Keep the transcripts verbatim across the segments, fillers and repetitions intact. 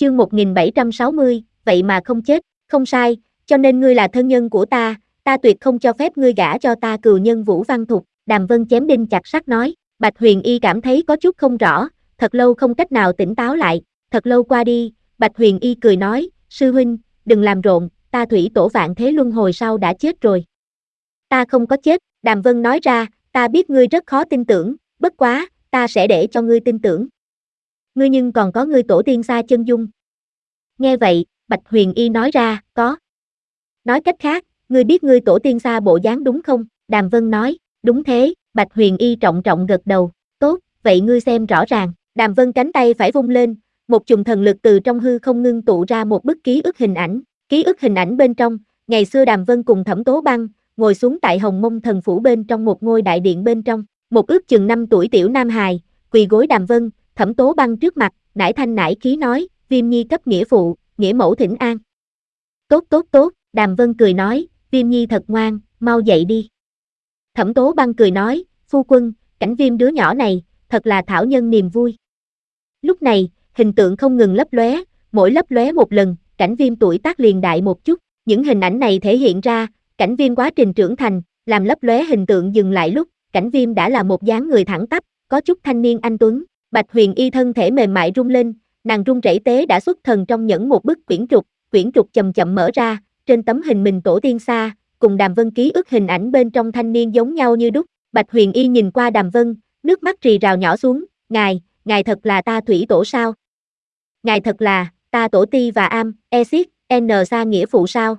chương một nghìn bảy trăm sáu mươi, vậy mà không chết, không sai, cho nên ngươi là thân nhân của ta, ta tuyệt không cho phép ngươi gả cho ta cừu nhân Vũ Văn Thục, Đàm Vân chém đinh chặt sắt nói. Bạch Huyền Y cảm thấy có chút không rõ, thật lâu không cách nào tỉnh táo lại, thật lâu qua đi, Bạch Huyền Y cười nói, sư huynh, đừng làm rộn, ta thủy tổ vạn thế luân hồi sau đã chết rồi. Ta không có chết, Đàm Vân nói ra, ta biết ngươi rất khó tin tưởng, bất quá, ta sẽ để cho ngươi tin tưởng. Ngươi nhưng còn có ngươi tổ tiên Sa Chân Dung. Nghe vậy, Bạch Huyền Y nói ra, có. Nói cách khác, ngươi biết ngươi tổ tiên Sa bộ dáng đúng không? Đàm Vân nói, đúng thế, Bạch Huyền Y trọng trọng gật đầu, tốt, vậy ngươi xem rõ ràng. Đàm Vân cánh tay phải vung lên, một chùm thần lực từ trong hư không ngưng tụ ra một bức ký ức hình ảnh, ký ức hình ảnh bên trong, ngày xưa Đàm Vân cùng Thẩm Tố Băng, ngồi xuống tại Hồng Mông Thần Phủ bên trong một ngôi đại điện bên trong, một ước chừng năm tuổi tiểu nam hài, quỳ gối Đàm Vân, Thẩm Tố Băng trước mặt, nải thanh nải khí nói, Viêm Nhi cấp nghĩa phụ, nghĩa mẫu thỉnh an. Tốt tốt tốt, Đàm Vân cười nói, Viêm Nhi thật ngoan, mau dậy đi. Thẩm Tố Băng cười nói, phu quân, Cảnh Viêm đứa nhỏ này, thật là thảo nhân niềm vui. Lúc này, hình tượng không ngừng lấp lóe, mỗi lấp lóe một lần, Cảnh Viêm tuổi tác liền đại một chút, những hình ảnh này thể hiện ra, Cảnh Viêm quá trình trưởng thành, làm lấp lóe hình tượng dừng lại lúc, Cảnh Viêm đã là một dáng người thẳng tắp, có chút thanh niên anh tuấn. Bạch Huyền Y thân thể mềm mại rung lên, nàng run rẩy tế đã xuất thần trong nhẫn một bức quyển trục, quyển trục chậm chậm mở ra, trên tấm hình mình tổ tiên Sa, cùng Đàm Vân ký ức hình ảnh bên trong thanh niên giống nhau như đúc. Bạch Huyền Y nhìn qua Đàm Vân, nước mắt rì rào nhỏ xuống, ngài, ngài thật là ta thủy tổ sao? Ngài thật là, ta tổ ti và am, Exit, N Sa nghĩa phụ sao?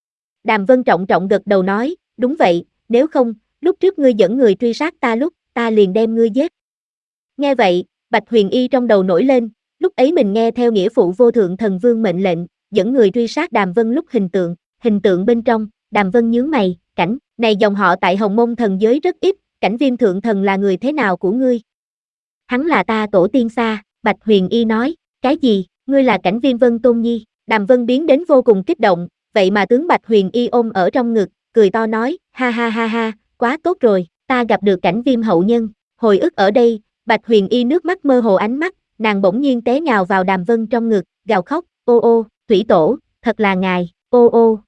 Đàm Vân trọng trọng gật đầu nói, đúng vậy, nếu không, lúc trước ngươi dẫn người truy sát ta lúc, ta liền đem ngươi giết. Nghe vậy, Bạch Huyền Y trong đầu nổi lên, lúc ấy mình nghe theo nghĩa phụ vô thượng thần vương mệnh lệnh, dẫn người truy sát Đàm Vân lúc hình tượng, hình tượng bên trong, Đàm Vân nhướng mày, Cảnh, này dòng họ tại Hồng Mông thần giới rất ít, Cảnh Viêm thượng thần là người thế nào của ngươi? Hắn là ta tổ tiên Sa, Bạch Huyền Y nói, cái gì, ngươi là Cảnh Viêm Vân Tôn Nhi, Đàm Vân biến đến vô cùng kích động, vậy mà tướng Bạch Huyền Y ôm ở trong ngực, cười to nói, ha ha ha ha, quá tốt rồi, ta gặp được Cảnh Viêm hậu nhân, hồi ức ở đây, Bạch Huyền Y nước mắt mơ hồ ánh mắt, nàng bỗng nhiên té nhào vào Đàm Vân trong ngực, gào khóc, ô ô, thủy tổ, thật là ngài, ô ô.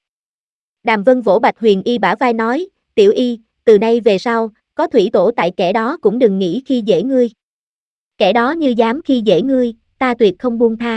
Đàm Vân vỗ Bạch Huyền Y bả vai nói, tiểu Y, từ nay về sau, có thủy tổ tại kẻ đó cũng đừng nghĩ khi dễ ngươi. Kẻ đó như dám khi dễ ngươi, ta tuyệt không buông tha.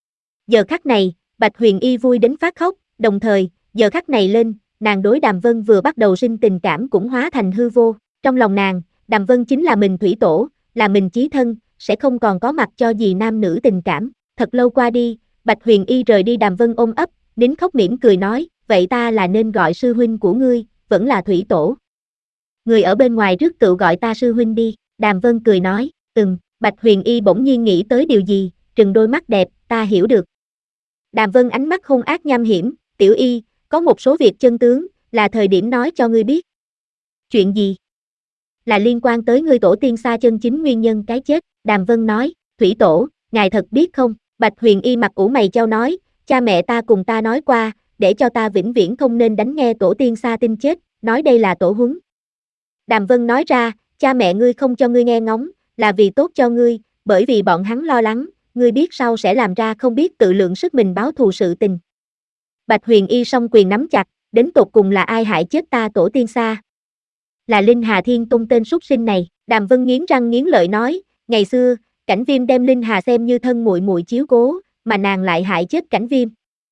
Giờ khắc này, Bạch Huyền Y vui đến phát khóc, đồng thời, giờ khắc này lên, nàng đối Đàm Vân vừa bắt đầu sinh tình cảm cũng hóa thành hư vô, trong lòng nàng, Đàm Vân chính là mình thủy tổ, là mình chí thân, sẽ không còn có mặt cho gì nam nữ tình cảm. Thật lâu qua đi, Bạch Huyền Y rời đi Đàm Vân ôm ấp, nín khóc mỉm cười nói, vậy ta là nên gọi sư huynh của ngươi, vẫn là thủy tổ. Người ở bên ngoài rước tự gọi ta sư huynh đi, Đàm Vân cười nói, ừm, Bạch Huyền Y bỗng nhiên nghĩ tới điều gì, trừng đôi mắt đẹp, ta hiểu được. Đàm Vân ánh mắt hung ác nham hiểm, tiểu Y, có một số việc chân tướng, là thời điểm nói cho ngươi biết. Chuyện gì? Là liên quan tới ngươi tổ tiên Sa chân chính nguyên nhân cái chết, Đàm Vân nói, thủy tổ, ngài thật biết không? Bạch Huyền Y mặt ủ mày chau nói, cha mẹ ta cùng ta nói qua, để cho ta vĩnh viễn không nên đánh nghe tổ tiên Sa tin chết, nói đây là tổ huấn. Đàm Vân nói ra, cha mẹ ngươi không cho ngươi nghe ngóng, là vì tốt cho ngươi, bởi vì bọn hắn lo lắng, ngươi biết sau sẽ làm ra không biết tự lượng sức mình báo thù sự tình. Bạch Huyền Y song quyền nắm chặt, đến tột cùng là ai hại chết ta tổ tiên Sa? Là Linh Hà Thiên Tôn tên súc sinh này, Đàm Vân nghiến răng nghiến lợi nói, ngày xưa, Cảnh Viêm đem Linh Hà xem như thân muội muội chiếu cố, mà nàng lại hại chết Cảnh Viêm.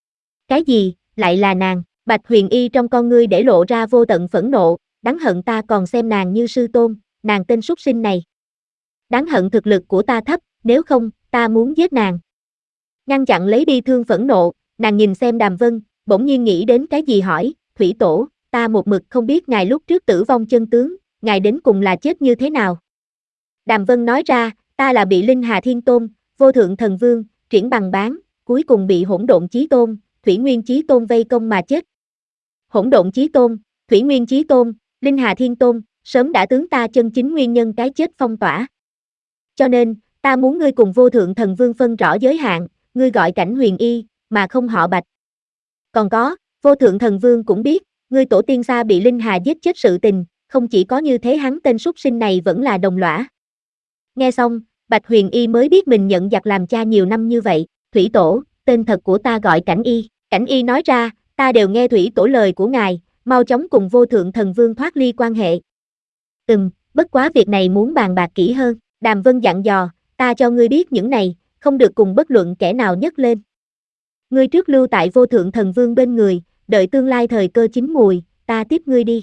Cái gì, lại là nàng? Bạch Huyền Y trong con ngươi để lộ ra vô tận phẫn nộ, đáng hận ta còn xem nàng như sư tôn, nàng tên súc sinh này. Đáng hận thực lực của ta thấp, nếu không, ta muốn giết nàng. Ngăn chặn lấy bi thương phẫn nộ, nàng nhìn xem Đàm Vân, bỗng nhiên nghĩ đến cái gì hỏi, thủy tổ, ta một mực không biết ngài lúc trước tử vong chân tướng, ngài đến cùng là chết như thế nào. Đàm Vân nói ra, ta là bị Linh Hà Thiên Tôn, vô thượng thần vương, triển bằng bán, cuối cùng bị hỗn độn chí tôn, Thủy Nguyên chí tôn vây công mà chết. Hỗn độn chí tôn, Thủy Nguyên chí tôn, Linh Hà Thiên Tôn, sớm đã tướng ta chân chính nguyên nhân cái chết phong tỏa. Cho nên, ta muốn ngươi cùng vô thượng thần vương phân rõ giới hạn, ngươi gọi Cảnh Huyền Y, mà không họ Bạch. Còn có, vô thượng thần vương cũng biết, ngươi tổ tiên Sa bị Linh Hà giết chết sự tình, không chỉ có như thế hắn tên súc sinh này vẫn là đồng lõa. Nghe xong, Bạch Huyền Y mới biết mình nhận giặc làm cha nhiều năm như vậy, Thủy Tổ, tên thật của ta gọi Cảnh Y. Cảnh Y nói ra, ta đều nghe Thủy Tổ lời của ngài, mau chóng cùng vô thượng thần vương thoát ly quan hệ. Ừm, bất quá việc này muốn bàn bạc kỹ hơn. Đàm Vân dặn dò, ta cho ngươi biết những này, không được cùng bất luận kẻ nào nhấc lên. Ngươi trước lưu tại vô thượng thần vương bên người, đợi tương lai thời cơ chín mùi, ta tiếp ngươi đi.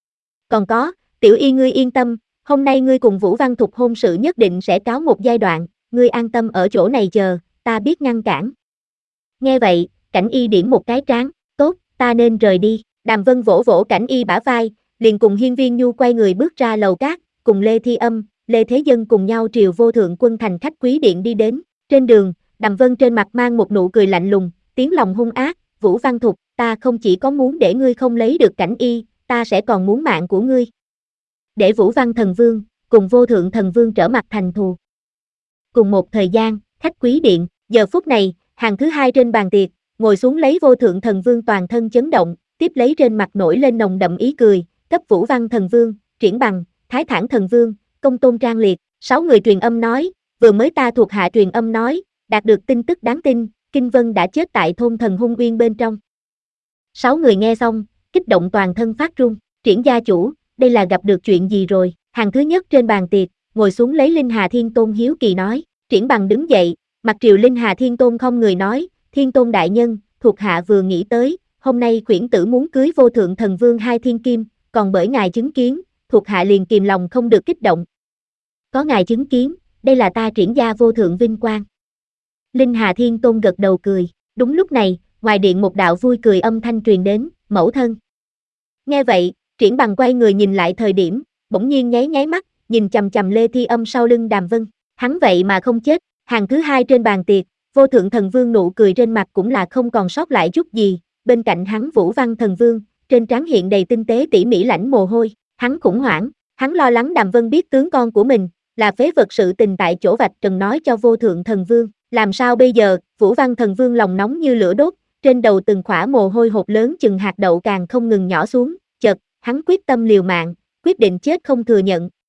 Còn có, Tiểu Y ngươi yên tâm, hôm nay ngươi cùng Vũ Văn Thục hôn sự nhất định sẽ cáo một giai đoạn, ngươi an tâm ở chỗ này chờ, ta biết ngăn cản. Nghe vậy, Cảnh Y điểm một cái trán, tốt, ta nên rời đi. Đàm Vân vỗ vỗ Cảnh Y bả vai, liền cùng Hiên Viên Nhu quay người bước ra lầu cát, cùng Lê Thi Âm, Lê Thế Dân cùng nhau triều vô thượng quân thành khách quý điện đi đến. Trên đường, Đàm Vân trên mặt mang một nụ cười lạnh lùng, tiếng lòng hung ác, Vũ Văn Thục, ta không chỉ có muốn để ngươi không lấy được Cảnh Y, ta sẽ còn muốn mạng của ngươi. Để Vũ Văn Thần Vương, cùng vô thượng thần vương trở mặt thành thù. Cùng một thời gian, khách quý điện, giờ phút này, hàng thứ hai trên bàn tiệc, ngồi xuống lấy vô thượng thần vương toàn thân chấn động, tiếp lấy trên mặt nổi lên nồng đậm ý cười, cấp Vũ Văn Thần Vương, Triển Bằng, Thái Thản Thần Vương, Công Tôn Trang Liệt, sáu người truyền âm nói, vừa mới ta thuộc hạ truyền âm nói, đạt được tin tức đáng tin, Kinh Vân đã chết tại thôn Thần Hung Uyên bên trong. Sáu người nghe xong, kích động toàn thân phát run, Triển gia chủ, đây là gặp được chuyện gì rồi? Hàng thứ nhất trên bàn tiệc, ngồi xuống lấy Linh Hà Thiên Tôn hiếu kỳ nói, Triển Bằng đứng dậy, mặt triều Linh Hà Thiên Tôn không người nói, Thiên Tôn đại nhân, thuộc hạ vừa nghĩ tới, hôm nay khuyển tử muốn cưới vô thượng thần vương hai thiên kim, còn bởi ngài chứng kiến, thuộc hạ liền kìm lòng không được kích động. Có ngài chứng kiến, đây là ta Triển gia vô thượng vinh quang. Linh Hà Thiên Tôn gật đầu cười, đúng lúc này, ngoài điện một đạo vui cười âm thanh truyền đến, mẫu thân. Nghe vậy, Triển Bằng quay người nhìn lại thời điểm, bỗng nhiên nháy nháy mắt, nhìn chằm chằm Lê Thi Âm sau lưng Đàm Vân, hắn vậy mà không chết. Hàng thứ hai trên bàn tiệc, vô thượng thần vương nụ cười trên mặt cũng là không còn sót lại chút gì, bên cạnh hắn Vũ Văn Thần Vương, trên trán hiện đầy tinh tế tỉ mỉ lãnh mồ hôi, hắn khủng hoảng, hắn lo lắng Đàm Vân biết tướng con của mình, là phế vật sự tình tại chỗ vạch trần nói cho vô thượng thần vương, làm sao bây giờ? Vũ Văn Thần Vương lòng nóng như lửa đốt, trên đầu từng khỏa mồ hôi hột lớn chừng hạt đậu càng không ngừng nhỏ xuống, chợt, hắn quyết tâm liều mạng, quyết định chết không thừa nhận,